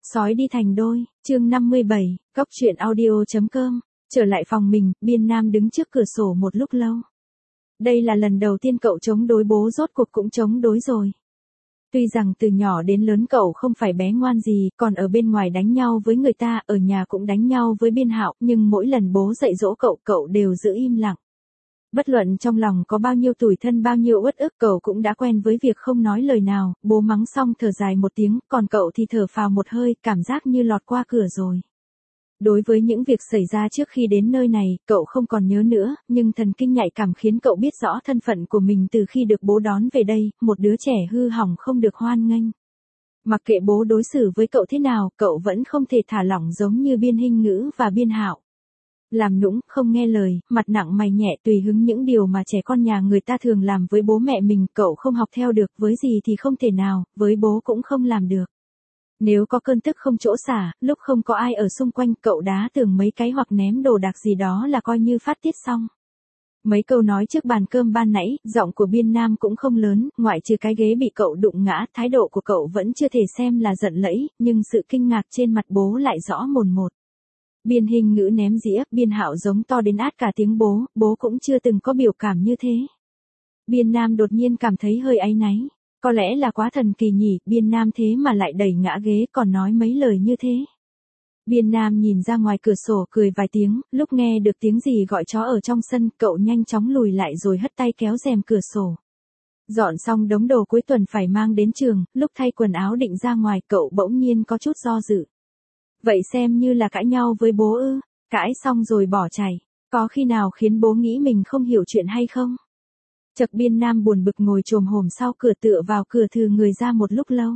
Sói đi thành đôi, chương 57, góc truyện audio.com, trở lại phòng mình, Biên Nam đứng trước cửa sổ một lúc lâu. Đây là lần đầu tiên cậu chống đối bố, rốt cuộc cũng chống đối rồi. Tuy rằng từ nhỏ đến lớn cậu không phải bé ngoan gì, còn ở bên ngoài đánh nhau với người ta, ở nhà cũng đánh nhau với Biên Hạo, nhưng mỗi lần bố dạy dỗ cậu đều giữ im lặng. Bất luận trong lòng có bao nhiêu tủi thân, bao nhiêu uất ức, cậu cũng đã quen với việc không nói lời nào. Bố mắng xong thở dài một tiếng, còn cậu thì thở phào một hơi, cảm giác như lọt qua cửa rồi. Đối với những việc xảy ra trước khi đến nơi này, cậu không còn nhớ nữa, nhưng thần kinh nhạy cảm khiến cậu biết rõ thân phận của mình từ khi được bố đón về đây, một đứa trẻ hư hỏng không được hoan nghênh. Mặc kệ bố đối xử với cậu thế nào, cậu vẫn không thể thả lỏng giống như Biên Hinh Ngữ và Biên Hạo. Làm nũng, không nghe lời, mặt nặng mày nhẹ, tùy hứng, những điều mà trẻ con nhà người ta thường làm với bố mẹ mình, cậu không học theo được, với gì thì không thể nào, với bố cũng không làm được. Nếu có cơn tức không chỗ xả, lúc không có ai ở xung quanh, cậu đá tường mấy cái hoặc ném đồ đạc gì đó là coi như phát tiết xong. Mấy câu nói trước bàn cơm ban nãy, giọng của Biên Nam cũng không lớn, ngoại trừ cái ghế bị cậu đụng ngã, thái độ của cậu vẫn chưa thể xem là giận lẫy, nhưng sự kinh ngạc trên mặt bố lại rõ mồn một. Biên Hinh Ngữ ném dĩa, Biên Hạo giống to đến át cả tiếng bố cũng chưa từng có biểu cảm như thế. Biên Nam đột nhiên cảm thấy hơi áy náy, có lẽ là quá thần kỳ nhỉ, Biên Nam thế mà lại đẩy ngã ghế còn nói mấy lời như thế. Biên Nam nhìn ra ngoài cửa sổ cười vài tiếng, lúc nghe được tiếng gì gọi chó ở trong sân, cậu nhanh chóng lùi lại rồi hất tay kéo rèm cửa sổ. Dọn xong đống đồ cuối tuần phải mang đến trường, lúc thay quần áo định ra ngoài, cậu bỗng nhiên có chút do dự. Vậy xem như là cãi nhau với bố ư? Cãi xong rồi bỏ chạy, có khi nào khiến bố nghĩ mình không hiểu chuyện hay không? Chợt Biên Nam buồn bực ngồi chồm hổm sau cửa tựa vào cửa thừ người ra một lúc lâu.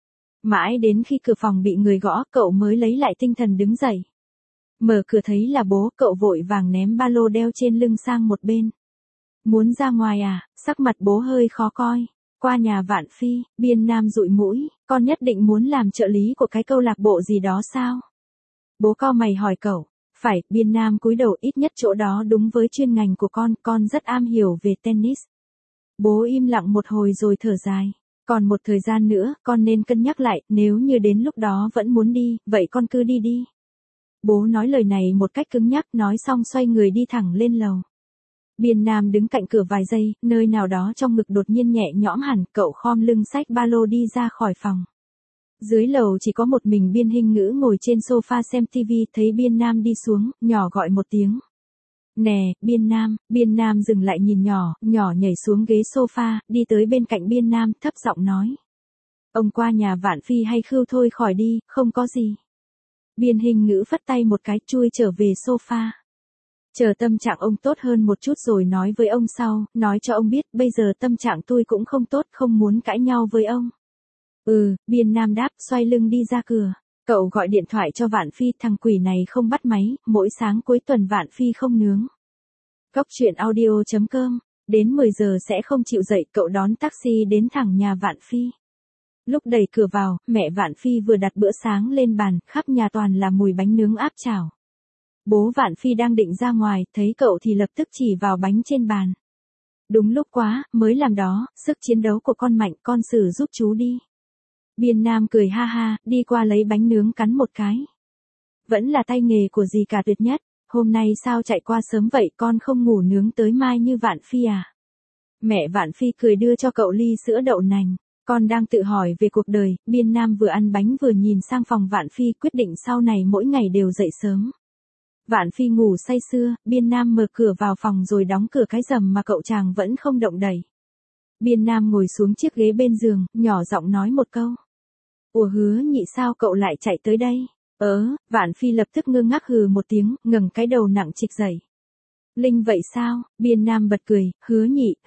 Mãi đến khi cửa phòng bị người gõ, cậu mới lấy lại tinh thần đứng dậy. Mở cửa thấy là bố, cậu vội vàng ném ba lô đeo trên lưng sang một bên. Muốn ra ngoài à? Sắc mặt bố hơi khó coi. Qua nhà Vạn Phi, Biên Nam dụi mũi, con nhất định muốn làm trợ lý của cái câu lạc bộ gì đó sao? Bố cau mày hỏi cậu. Phải, Biên Nam cúi đầu, ít nhất chỗ đó đúng với chuyên ngành của con rất am hiểu về tennis. Bố im lặng một hồi rồi thở dài. Còn một thời gian nữa, con nên cân nhắc lại, nếu như đến lúc đó vẫn muốn đi, vậy con cứ đi đi. Bố nói lời này một cách cứng nhắc, nói xong xoay người đi thẳng lên lầu. Biên Nam đứng cạnh cửa vài giây, nơi nào đó trong ngực đột nhiên nhẹ nhõm hẳn, cậu khom lưng xách ba lô đi ra khỏi phòng. Dưới lầu chỉ có một mình Biên Hinh Ngữ ngồi trên sofa xem TV, thấy Biên Nam đi xuống, nhỏ gọi một tiếng. Nè, Biên Nam dừng lại nhìn nhỏ nhảy xuống ghế sofa, đi tới bên cạnh Biên Nam, thấp giọng nói. Ông qua nhà Vạn Phi hay Khưu thôi khỏi đi, không có gì. Biên Hinh Ngữ phất tay một cái, chui trở về sofa. Chờ tâm trạng ông tốt hơn một chút rồi nói với ông sau, nói cho ông biết, bây giờ tâm trạng tôi cũng không tốt, không muốn cãi nhau với ông. Biên Nam đáp, xoay lưng đi ra cửa. Cậu gọi điện thoại cho Vạn Phi, thằng quỷ này không bắt máy, mỗi sáng cuối tuần Vạn Phi không nướng. Góc truyện audio.com, đến 10 giờ sẽ không chịu dậy, cậu đón taxi đến thẳng nhà Vạn Phi. Lúc đẩy cửa vào, mẹ Vạn Phi vừa đặt bữa sáng lên bàn, khắp nhà toàn là mùi bánh nướng áp chảo. Bố Vạn Phi đang định ra ngoài, thấy cậu thì lập tức chỉ vào bánh trên bàn. Đúng lúc quá, mới làm đó, sức chiến đấu của con mạnh, con xử giúp chú đi. Biên Nam cười ha ha, đi qua lấy bánh nướng cắn một cái. Vẫn là tay nghề của dì cả tuyệt nhất, hôm nay sao chạy qua sớm vậy, con không ngủ nướng tới mai như Vạn Phi à? Mẹ Vạn Phi cười đưa cho cậu ly sữa đậu nành, con đang tự hỏi về cuộc đời. Biên Nam vừa ăn bánh vừa nhìn sang phòng Vạn Phi, quyết định sau này mỗi ngày đều dậy sớm. Vạn Phi ngủ say sưa, Biên Nam mở cửa vào phòng rồi đóng cửa cái rầm mà cậu chàng vẫn không động đậy. Biên Nam ngồi xuống chiếc ghế bên giường, nhỏ giọng nói một câu. Ủa Hứa Nhị, sao cậu lại chạy tới đây? Vạn Phi lập tức ngơ ngác hừ một tiếng, ngẩng cái đầu nặng trịch dậy. Linh vậy sao? Biên Nam bật cười, Hứa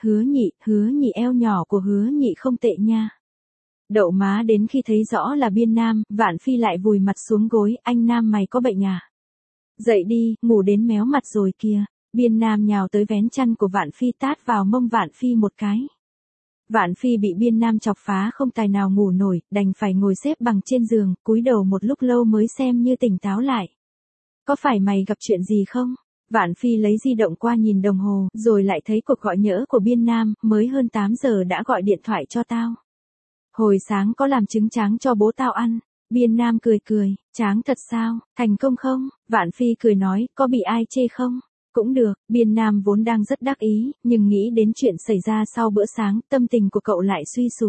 Nhị eo nhỏ của Hứa Nhị không tệ nha. Đậu má đến khi thấy rõ là Biên Nam, Vạn Phi lại vùi mặt xuống gối, anh Nam mày có bệnh à? Dậy đi, ngủ đến méo mặt rồi kìa. Biên Nam nhào tới vén chăn của Vạn Phi, tát vào mông Vạn Phi một cái. Vạn Phi bị Biên Nam chọc phá không tài nào ngủ nổi, đành phải ngồi xếp bằng trên giường, cúi đầu một lúc lâu mới xem như tỉnh táo lại. Có phải mày gặp chuyện gì không? Vạn Phi lấy di động qua nhìn đồng hồ, rồi lại thấy cuộc gọi nhỡ của Biên Nam, mới hơn 8 giờ đã gọi điện thoại cho tao. Hồi sáng có làm trứng tráng cho bố tao ăn. Biên Nam cười cười, tráng thật sao, thành công không? Vạn Phi cười nói, có bị ai chê không? Cũng được, Biên Nam vốn đang rất đắc ý, nhưng nghĩ đến chuyện xảy ra sau bữa sáng, tâm tình của cậu lại suy sụp.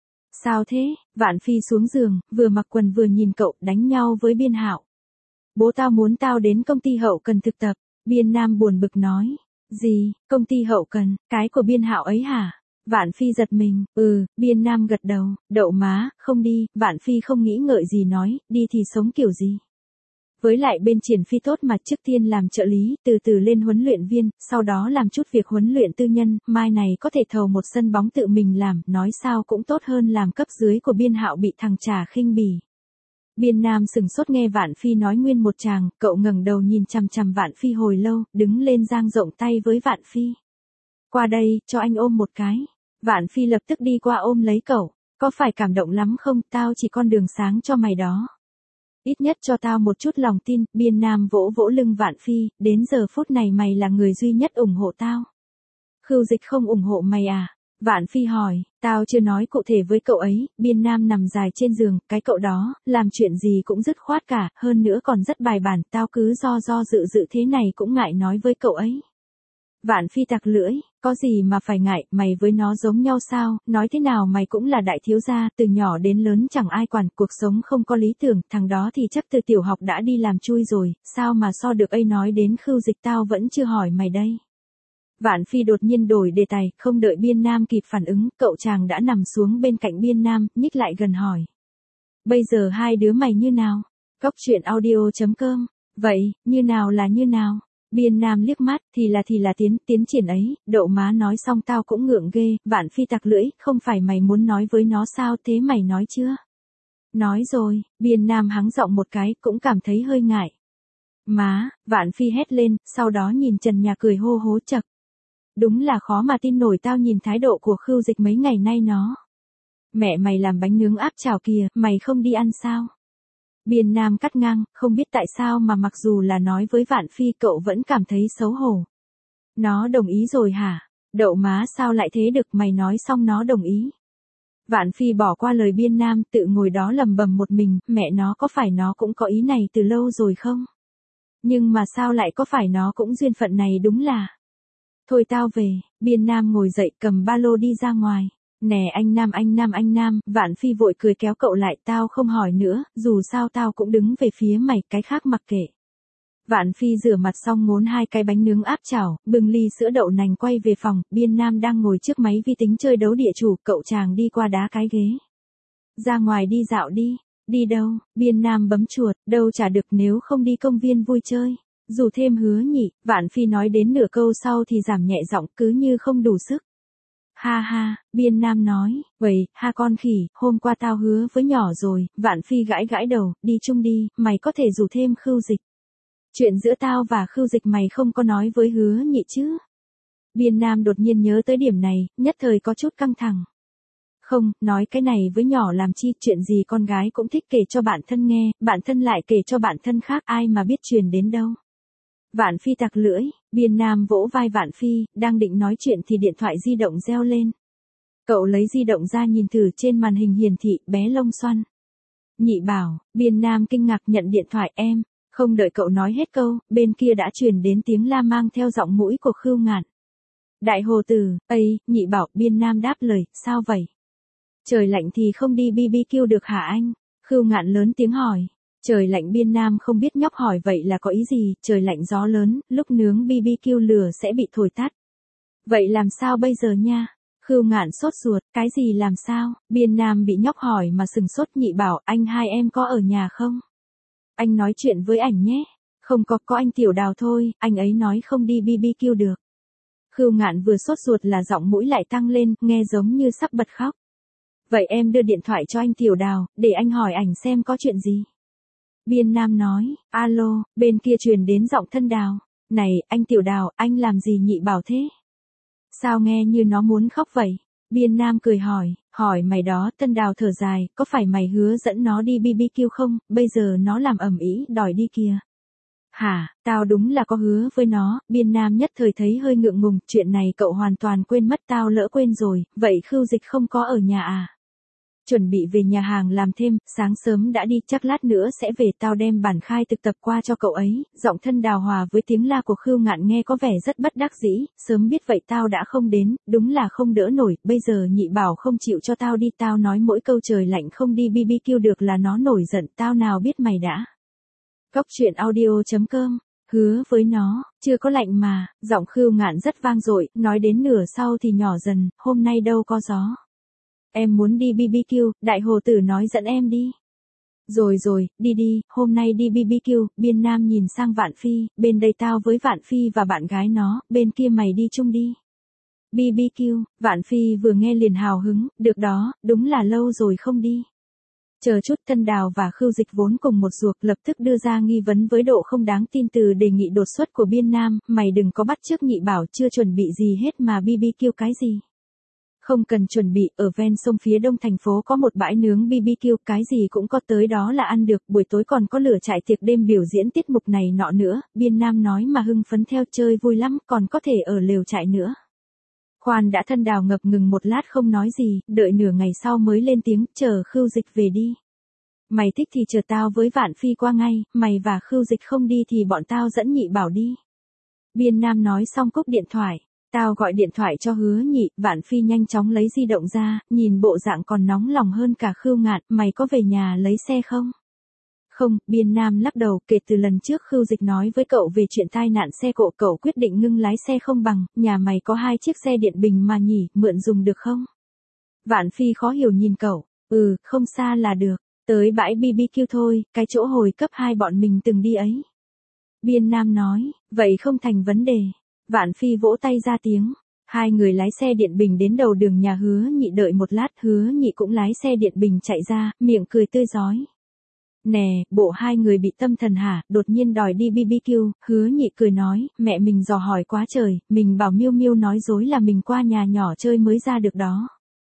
Sao thế? Vạn Phi xuống giường, vừa mặc quần vừa nhìn cậu đánh nhau với Biên Hạo. Bố tao muốn tao đến công ty hậu cần thực tập. Biên Nam buồn bực nói. Gì, công ty hậu cần, cái của Biên Hạo ấy hả? Vạn Phi giật mình, Biên Nam gật đầu, đậu má, không đi, Vạn Phi không nghĩ ngợi gì nói, đi thì sống kiểu gì? Với lại bên Triển Phi tốt mà, trước tiên làm trợ lý, từ từ lên huấn luyện viên, sau đó làm chút việc huấn luyện tư nhân, mai này có thể thầu một sân bóng tự mình làm, nói sao cũng tốt hơn làm cấp dưới của Biên Hạo bị thằng Trà khinh bỉ. Biên Nam sừng sốt nghe Vạn Phi nói nguyên một tràng, cậu ngẩng đầu nhìn chằm chằm Vạn Phi hồi lâu, đứng lên dang rộng tay với Vạn Phi. Qua đây, cho anh ôm một cái. Vạn Phi lập tức đi qua ôm lấy cậu, có phải cảm động lắm không, tao chỉ con đường sáng cho mày đó. Ít nhất cho tao một chút lòng tin, Biên Nam vỗ vỗ lưng Vạn Phi, đến giờ phút này mày là người duy nhất ủng hộ tao. Khưu Dịch không ủng hộ mày à? Vạn Phi hỏi, tao chưa nói cụ thể với cậu ấy, Biên Nam nằm dài trên giường, cái cậu đó, làm chuyện gì cũng dứt khoát cả, hơn nữa còn rất bài bản, tao cứ do dự thế này cũng ngại nói với cậu ấy. Vạn Phi tặc lưỡi, có gì mà phải ngại, mày với nó giống nhau sao, nói thế nào mày cũng là đại thiếu gia, từ nhỏ đến lớn chẳng ai quản, cuộc sống không có lý tưởng, thằng đó thì chắc từ tiểu học đã đi làm chui rồi, sao mà so được ấy, nói đến Khưu Dịch tao vẫn chưa hỏi mày đây. Vạn Phi đột nhiên đổi đề tài, không đợi Biên Nam kịp phản ứng, cậu chàng đã nằm xuống bên cạnh Biên Nam, nhích lại gần hỏi. Bây giờ hai đứa mày như nào? Cóc truyện audio.com. Vậy, như nào là như nào? Biên Nam liếc mắt, thì là tiến triển ấy, đậu má nói xong tao cũng ngượng ghê, Vạn Phi tặc lưỡi, không phải mày muốn nói với nó sao, thế mày nói chưa? Nói rồi, Biên Nam hắng giọng một cái, cũng cảm thấy hơi ngại. Má, Vạn Phi hét lên, sau đó nhìn trần nhà cười hô hố chậc. Đúng là khó mà tin nổi, tao nhìn thái độ của Khưu Dịch mấy ngày nay nó. Mẹ mày làm bánh nướng áp chảo kìa, mày không đi ăn sao? Biên Nam cắt ngang, không biết tại sao mà mặc dù là nói với Vạn Phi cậu vẫn cảm thấy xấu hổ. Nó đồng ý rồi hả? Đậu má sao lại thế được, mày nói xong nó đồng ý. Vạn Phi bỏ qua lời Biên Nam, tự ngồi đó lầm bầm một mình, mẹ nó có phải nó cũng có ý này từ lâu rồi không? Nhưng mà sao lại có phải nó cũng duyên phận này, đúng là. Thôi tao về, Biên Nam ngồi dậy cầm ba lô đi ra ngoài. Nè anh Nam, Vạn Phi vội cười kéo cậu lại, tao không hỏi nữa, dù sao tao cũng đứng về phía mày, cái khác mặc kệ. Vạn Phi rửa mặt xong ngốn hai cái bánh nướng áp chảo, bưng ly sữa đậu nành quay về phòng, Biên Nam đang ngồi trước máy vi tính chơi đấu địa chủ, cậu chàng đi qua đá cái ghế. Ra ngoài đi dạo đi. Đi đâu? Biên Nam bấm chuột, đâu chả được, nếu không đi công viên vui chơi. Dù thêm Hứa Nhị, Vạn Phi nói đến nửa câu sau thì giảm nhẹ giọng, cứ như không đủ sức. Ha ha, Biên Nam nói, vậy, ha con khỉ, hôm qua tao hứa với nhỏ rồi, Vạn Phi gãi gãi đầu, đi chung đi, mày có thể rủ thêm Khưu Dịch. Chuyện giữa tao và Khưu Dịch mày không có nói với Hứa Nhị chứ? Biên Nam đột nhiên nhớ tới điểm này, nhất thời có chút căng thẳng. Không, nói cái này với nhỏ làm chi, chuyện gì con gái cũng thích kể cho bạn thân nghe, bạn thân lại kể cho bạn thân khác, ai mà biết truyền đến đâu. Vạn Phi tặc lưỡi, Biên Nam vỗ vai Vạn Phi, đang định nói chuyện thì điện thoại di động reo lên. Cậu lấy di động ra nhìn thử, trên màn hình hiển thị, bé lông xoăn. Nhị Bảo, Biên Nam kinh ngạc nhận điện thoại, em, không đợi cậu nói hết câu, bên kia đã truyền đến tiếng la mang theo giọng mũi của Khưu Ngạn. Đại hồ tử, ây, Nhị Bảo, Biên Nam đáp lời, sao vậy? Trời lạnh thì không đi BBQ được hả anh? Khưu Ngạn lớn tiếng hỏi. Trời lạnh, Biên Nam không biết nhóc hỏi vậy là có ý gì, trời lạnh gió lớn, lúc nướng BBQ lửa sẽ bị thổi tắt. Vậy làm sao bây giờ nha? Khưu Ngạn sốt ruột, cái gì làm sao? Biên Nam bị nhóc hỏi mà sừng sốt. Nhị Bảo, anh hai em có ở nhà không? Anh nói chuyện với ảnh nhé. Không có anh Tiểu Đào thôi, anh ấy nói không đi BBQ được. Khưu Ngạn vừa sốt ruột là giọng mũi lại tăng lên, nghe giống như sắp bật khóc. Vậy em đưa điện thoại cho anh Tiểu Đào, để anh hỏi ảnh xem có chuyện gì. Biên Nam nói, alo, bên kia truyền đến giọng thân Đào. Này, anh Tiểu Đào, anh làm gì Nhị Bảo thế? Sao nghe như nó muốn khóc vậy? Biên Nam cười hỏi mày đó, thân Đào thở dài, có phải mày hứa dẫn nó đi BBQ không, bây giờ nó làm ầm ĩ đòi đi kìa. Hả, tao đúng là có hứa với nó, Biên Nam nhất thời thấy hơi ngượng ngùng, chuyện này cậu hoàn toàn quên mất, tao lỡ quên rồi, vậy Khưu Dịch không có ở nhà à? chuẩn bị về nhà hàng làm thêm, sáng sớm đã đi, chắc lát nữa sẽ về, tao đem bản khai thực tập qua cho cậu ấy. Giọng thân Đào hòa với tiếng la của Khưu Ngạn nghe có vẻ rất bất đắc dĩ, sớm biết vậy tao đã không đến, đúng là không đỡ nổi, bây giờ nhị bảo không chịu cho tao đi, tao nói mỗi câu trời lạnh không đi BBQ được là nó nổi giận, tao nào biết mày đã. Cóc truyện audio.com Hứa với nó, chưa có lạnh mà, giọng Khưu Ngạn rất vang dội, nói đến nửa sau thì nhỏ dần, hôm nay đâu có gió. Em muốn đi BBQ, đại hồ tử nói dẫn em đi. Rồi rồi, đi đi, hôm nay đi BBQ, Biên Nam nhìn sang Vạn Phi, bên đây tao với Vạn Phi và bạn gái nó, bên kia mày đi chung đi. BBQ, Vạn Phi vừa nghe liền hào hứng, được đó, đúng là lâu rồi không đi. Chờ chút, Thân Đào và Khưu Dịch vốn cùng một ruột lập tức đưa ra nghi vấn với độ không đáng tin từ đề nghị đột xuất của Biên Nam, mày đừng có bắt chước nhị bảo, chưa chuẩn bị gì hết mà BBQ cái gì. Không cần chuẩn bị, ở ven sông phía đông thành phố có một bãi nướng BBQ, cái gì cũng có, tới đó là ăn được, buổi tối còn có lửa trại tiệc đêm biểu diễn tiết mục này nọ nữa, Biên Nam nói mà hưng phấn theo, chơi vui lắm, còn có thể ở lều trại nữa. Khoan đã, Thân Đào ngập ngừng một lát không nói gì, đợi nửa ngày sau mới lên tiếng, chờ Khưu Dịch về đi. Mày thích thì chờ tao với Vạn Phi qua ngay, mày và Khưu Dịch không đi thì bọn tao dẫn nhị bảo đi. Biên Nam nói xong cúp điện thoại. Tao gọi điện thoại cho Hứa Nhị, Vạn Phi nhanh chóng lấy di động ra, nhìn bộ dạng còn nóng lòng hơn cả Khưu Ngạn, mày có về nhà lấy xe không? Không, Biên Nam lắc đầu, kể từ lần trước Khưu Dịch nói với cậu về chuyện tai nạn xe cộ, cậu quyết định ngưng lái xe không bằng, nhà mày có 2 chiếc xe điện bình mà nhỉ, mượn dùng được không? Vạn Phi khó hiểu nhìn cậu, không xa là được, tới bãi BBQ thôi, cái chỗ hồi cấp 2 bọn mình từng đi ấy. Biên Nam nói, vậy không thành vấn đề. Vạn Phi vỗ tay ra tiếng. Hai người lái xe điện bình đến đầu đường nhà Hứa Nhị, đợi một lát Hứa Nhị cũng lái xe điện bình chạy ra, miệng cười tươi rói. Nè, bộ hai người bị tâm thần hả, đột nhiên đòi đi BBQ, Hứa Nhị cười nói, mẹ mình dò hỏi quá trời, mình bảo Miêu Miêu nói dối là mình qua nhà nhỏ chơi mới ra được đó.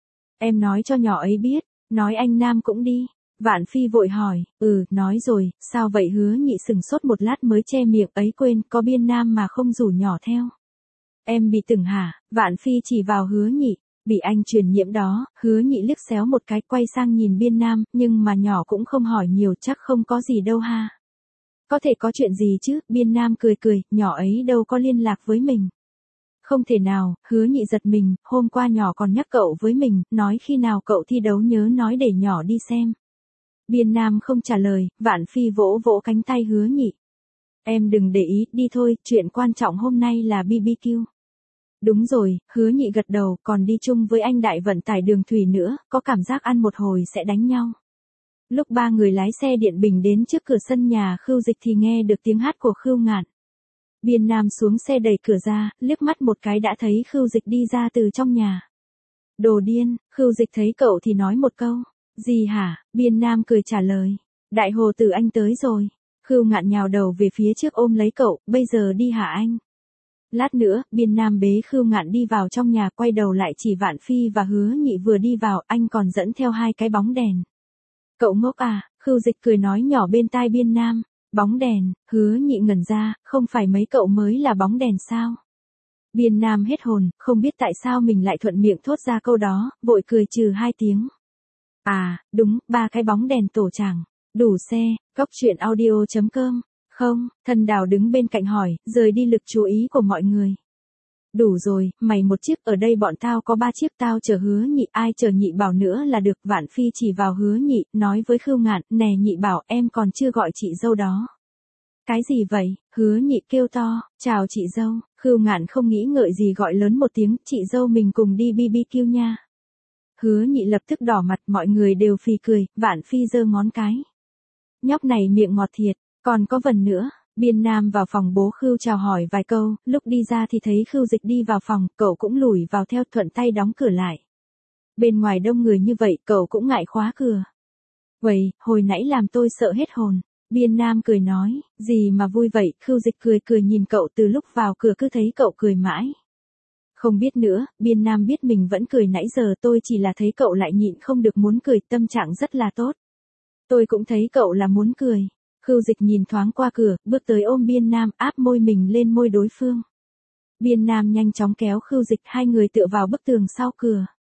Em nói cho nhỏ ấy biết, nói anh Nam cũng đi. Vạn Phi vội hỏi, nói rồi, sao vậy? Hứa Nhị sừng sốt một lát mới che miệng, ấy quên, có Biên Nam mà không rủ nhỏ theo. Em bị từng hả? Vạn Phi chỉ vào Hứa Nhị, bị anh truyền nhiễm đó. Hứa Nhị liếc xéo một cái, quay sang nhìn Biên Nam, nhưng mà nhỏ cũng không hỏi nhiều, chắc không có gì đâu ha. Có thể có chuyện gì chứ? Biên Nam cười cười, nhỏ ấy đâu có liên lạc với mình. Không thể nào, Hứa Nhị giật mình, hôm qua nhỏ còn nhắc cậu với mình, nói khi nào cậu thi đấu nhớ nói để nhỏ đi xem. Biên Nam không trả lời, Vạn Phi vỗ vỗ cánh tay Hứa Nhị. Em đừng để ý, đi thôi, chuyện quan trọng hôm nay là BBQ. Đúng rồi, Hứa Nhị gật đầu, còn đi chung với anh đại vận tải đường thủy nữa, có cảm giác ăn một hồi sẽ đánh nhau. Lúc ba người lái xe điện bình đến trước cửa sân nhà Khưu Dịch thì nghe được tiếng hát của Khưu Ngạn. Biên Nam xuống xe đẩy cửa ra, liếc mắt một cái đã thấy Khưu Dịch đi ra từ trong nhà. Đồ điên, Khưu Dịch thấy cậu thì nói một câu. Gì hả? Biên Nam cười trả lời. Đại hồ tử anh tới rồi. Khưu Ngạn nhào đầu về phía trước ôm lấy cậu, bây giờ đi hả anh? Lát nữa, Biên Nam bế Khưu Ngạn đi vào trong nhà, quay đầu lại chỉ Vạn Phi và Hứa Nhị vừa đi vào, anh còn dẫn theo 2 cái bóng đèn. Cậu ngốc à? Khưu Dịch cười nói nhỏ bên tai Biên Nam. Bóng đèn? Hứa Nhị ngẩn ra, không phải mấy cậu mới là bóng đèn sao? Biên Nam hết hồn, không biết tại sao mình lại thuận miệng thốt ra câu đó, vội cười trừ 2 tiếng. À, đúng, 3 cái bóng đèn tổ chảng. Đủ xe, cóc truyện audio.com. Không, Thân Đào đứng bên cạnh hỏi, rời đi lực chú ý của mọi người. Đủ rồi, mày một chiếc, ở đây bọn tao có 3 chiếc, tao chở Hứa Nhị, ai chở Nhị Bảo nữa là được. Vạn Phi chỉ vào Hứa Nhị, nói với Khưu Ngạn, nè Nhị Bảo, em còn chưa gọi chị dâu đó. Cái gì vậy? Hứa Nhị kêu to, chào chị dâu. Khưu Ngạn không nghĩ ngợi gì gọi lớn một tiếng, chị dâu mình cùng đi BBQ nha. Hứa Nhị lập tức đỏ mặt, mọi người đều phì cười, Vạn Phi giơ ngón cái. Nhóc này miệng ngọt thiệt, còn có vần nữa. Biên Nam vào phòng bố Khưu chào hỏi vài câu, lúc đi ra thì thấy Khưu Dịch đi vào phòng, cậu cũng lủi vào theo, thuận tay đóng cửa lại. Bên ngoài đông người như vậy, cậu cũng ngại khóa cửa. Vậy, hồi nãy làm tôi sợ hết hồn. Biên Nam cười nói, gì mà vui vậy? Khưu Dịch cười cười nhìn cậu, từ lúc vào cửa cứ thấy cậu cười mãi. Không biết nữa, Biên Nam biết mình vẫn cười nãy giờ, tôi chỉ là thấy cậu lại nhịn không được muốn cười, tâm trạng rất là tốt. Tôi cũng thấy cậu là muốn cười. Khưu Dịch nhìn thoáng qua cửa, bước tới ôm Biên Nam, áp môi mình lên môi đối phương. Biên Nam nhanh chóng kéo Khưu Dịch, hai người tựa vào bức tường sau cửa.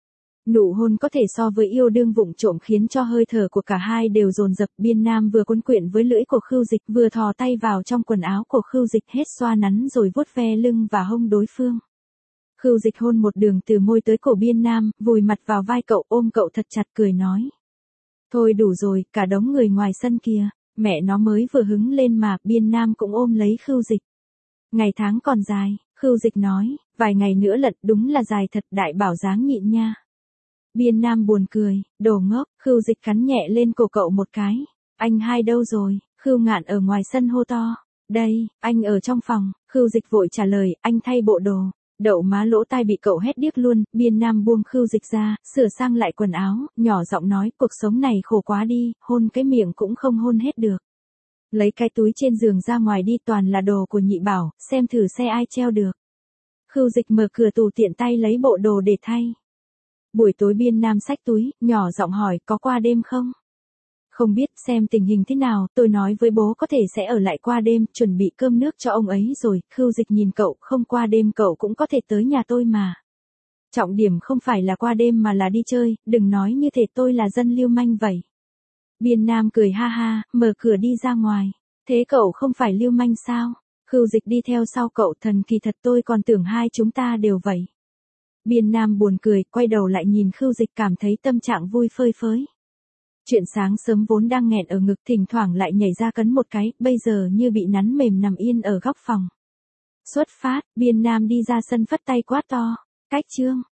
Nụ hôn có thể so với yêu đương vụng trộm khiến cho hơi thở của cả hai đều dồn dập. Biên Nam vừa cuốn quyện với lưỡi của Khưu Dịch, vừa thò tay vào trong quần áo của Khưu Dịch, hết xoa nắn rồi vuốt ve lưng và hông đối phương. Khưu Dịch hôn một đường từ môi tới cổ Biên Nam, vùi mặt vào vai cậu, ôm cậu thật chặt, cười nói: thôi đủ rồi, cả đống người ngoài sân kìa, mẹ nó mới vừa hứng lên mà. Biên Nam cũng ôm lấy Khưu Dịch. Ngày tháng còn dài, Khưu Dịch nói, vài ngày nữa lận, đúng là dài thật, đại bảo dáng nhịn nha. Biên Nam buồn cười, đồ ngốc. Khưu Dịch cắn nhẹ lên cổ cậu một cái. Anh hai đâu rồi? Khưu Ngạn ở ngoài sân hô to. Đây, anh ở trong phòng. Khưu Dịch vội trả lời, anh thay bộ đồ. Đậu má lỗ tai bị cậu hét điếc luôn. Biên Nam buông Khưu Dịch ra, sửa sang lại quần áo, nhỏ giọng nói, cuộc sống này khổ quá đi, hôn cái miệng cũng không hôn hết được. Lấy cái túi trên giường ra ngoài đi, toàn là đồ của nhị bảo, xem thử xe ai treo được. Khưu Dịch mở cửa tủ tiện tay lấy bộ đồ để thay. Buổi tối Biên Nam xách túi, nhỏ giọng hỏi, có qua đêm không? Không biết, xem tình hình thế nào, tôi nói với bố có thể sẽ ở lại qua đêm, chuẩn bị cơm nước cho ông ấy rồi. Khưu Dịch nhìn cậu, không qua đêm cậu cũng có thể tới nhà tôi mà. Trọng điểm không phải là qua đêm mà là đi chơi, đừng nói như thể tôi là dân lưu manh vậy. Biên Nam cười ha ha, mở cửa đi ra ngoài. Thế cậu không phải lưu manh sao? Khưu Dịch đi theo sau cậu, thần kỳ thật, tôi còn tưởng hai chúng ta đều vậy. Biên Nam buồn cười, quay đầu lại nhìn Khưu Dịch, cảm thấy tâm trạng vui phơi phới. Chuyện sáng sớm vốn đang nghẹn ở ngực, thỉnh thoảng lại nhảy ra cấn một cái, bây giờ như bị nắn mềm nằm yên ở góc phòng. Xuất phát, Biên Nam đi ra sân phất tay quát to. Cách chương.